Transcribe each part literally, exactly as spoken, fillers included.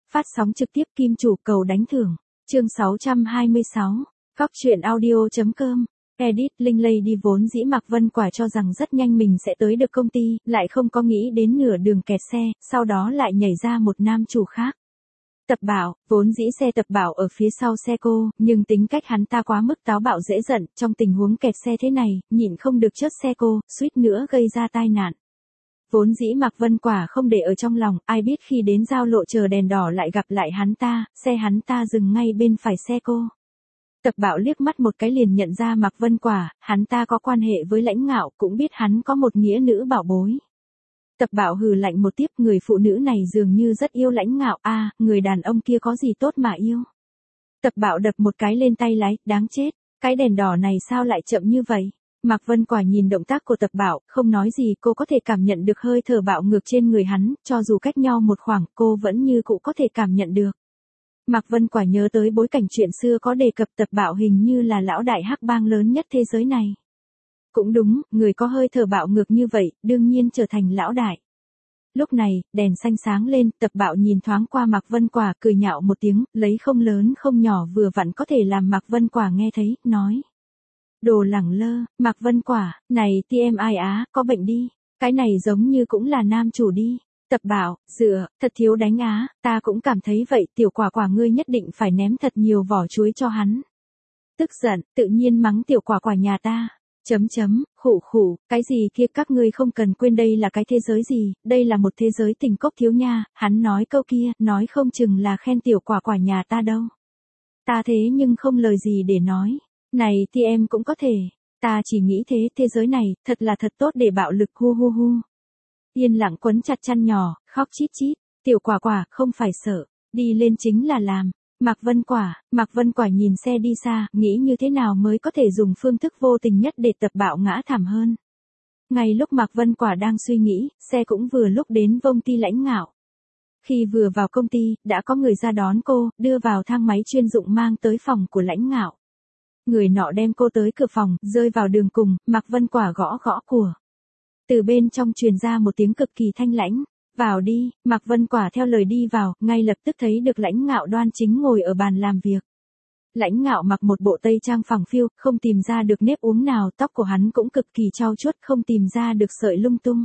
phát sóng trực tiếp Kim Chủ cầu đánh thưởng. Chương sáu trăm hai mươi sáu. Góc truyện audio.com. Edit Linh Lady vốn dĩ Mạc Vân Quả cho rằng rất nhanh mình sẽ tới được công ty, lại không có nghĩ đến nửa đường kẹt xe, sau đó lại nhảy ra một nam chủ khác. Tập Bảo, vốn dĩ xe Tập Bảo ở phía sau xe cô, nhưng tính cách hắn ta quá mức táo bạo dễ giận, trong tình huống kẹt xe thế này, nhịn không được chớt xe cô, suýt nữa gây ra tai nạn. Vốn dĩ Mạc Vân Quả không để ở trong lòng, ai biết khi đến giao lộ chờ đèn đỏ lại gặp lại hắn ta, xe hắn ta dừng ngay bên phải xe cô. Tập Bảo liếc mắt một cái liền nhận ra Mạc Vân Quả, hắn ta có quan hệ với Lãnh Ngạo, cũng biết hắn có một nghĩa nữ bảo bối. Tập Bảo hừ lạnh một tiếp, người phụ nữ này dường như rất yêu Lãnh Ngạo, a, à, người đàn ông kia có gì tốt mà yêu. Tập Bảo đập một cái lên tay lái, đáng chết, cái đèn đỏ này sao lại chậm như vậy? Mạc Vân Quả nhìn động tác của Tập Bảo, không nói gì, cô có thể cảm nhận được hơi thở bạo ngược trên người hắn, cho dù cách nhau một khoảng, cô vẫn như cũ có thể cảm nhận được. Mạc Vân Quả nhớ tới bối cảnh chuyện xưa có đề cập Tập Bảo hình như là lão đại hắc bang lớn nhất thế giới này. Cũng đúng, người có hơi thở bạo ngược như vậy, đương nhiên trở thành lão đại. Lúc này, đèn xanh sáng lên, Tập Bảo nhìn thoáng qua Mạc Vân Quả, cười nhạo một tiếng, lấy không lớn không nhỏ vừa vặn có thể làm Mạc Vân Quả nghe thấy, nói. Đồ lẳng lơ, Mạc Vân Quả, này ti em ai á, có bệnh đi, cái này giống như cũng là nam chủ đi. Tập Bảo, dựa, thật thiếu đánh á, ta cũng cảm thấy vậy, Tiểu Quả Quả ngươi nhất định phải ném thật nhiều vỏ chuối cho hắn. Tức giận, tự nhiên mắng Tiểu Quả Quả nhà ta. Chấm chấm, khủ khủ, cái gì kia các ngươi không cần quên đây là cái thế giới gì, đây là một thế giới tình cốc thiếu nha, hắn nói câu kia, nói không chừng là khen Tiểu Quả Quả nhà ta đâu. Ta thế nhưng không lời gì để nói, này thì em cũng có thể, ta chỉ nghĩ thế, thế giới này, thật là thật tốt để bạo lực hu hu hu. Yên lặng quấn chặt chăn nhỏ, khóc chít chít, Tiểu Quả Quả, không phải sợ, đi lên chính là làm. Mạc Vân Quả, Mạc Vân Quả nhìn xe đi xa, nghĩ như thế nào mới có thể dùng phương thức vô tình nhất để Tập Bảo ngã thảm hơn. Ngay lúc Mạc Vân Quả đang suy nghĩ, xe cũng vừa lúc đến công ty Lãnh Ngạo. Khi vừa vào công ty, đã có người ra đón cô, đưa vào thang máy chuyên dụng mang tới phòng của Lãnh Ngạo. Người nọ đem cô tới cửa phòng, rơi vào đường cùng, Mạc Vân Quả gõ gõ cửa. Từ bên trong truyền ra một tiếng cực kỳ thanh lãnh. Vào đi, Mạc Vân Quả theo lời đi vào, ngay lập tức thấy được Lãnh Ngạo đoan chính ngồi ở bàn làm việc. Lãnh Ngạo mặc một bộ tây trang phẳng phiu, không tìm ra được nếp uốn nào, tóc của hắn cũng cực kỳ trau chuốt, không tìm ra được sợi lung tung.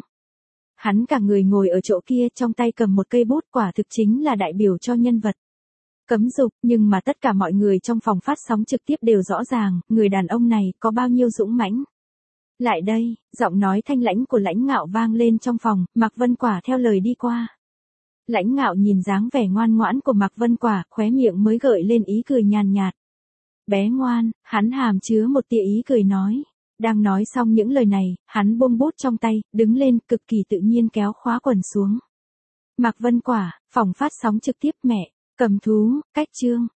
Hắn cả người ngồi ở chỗ kia, trong tay cầm một cây bút, quả thực chính là đại biểu cho nhân vật. Cấm dục, nhưng mà tất cả mọi người trong phòng phát sóng trực tiếp đều rõ ràng, người đàn ông này có bao nhiêu dũng mãnh. Lại đây, giọng nói thanh lãnh của Lãnh Ngạo vang lên trong phòng, Mạc Vân Quả theo lời đi qua. Lãnh Ngạo nhìn dáng vẻ ngoan ngoãn của Mạc Vân Quả, khóe miệng mới gợi lên ý cười nhàn nhạt. Bé ngoan, hắn hàm chứa một tia ý cười nói. Đang nói xong những lời này, hắn buông bút trong tay, đứng lên, cực kỳ tự nhiên kéo khóa quần xuống. Mạc Vân Quả, phòng phát sóng trực tiếp mẹ, cầm thú, cách chương.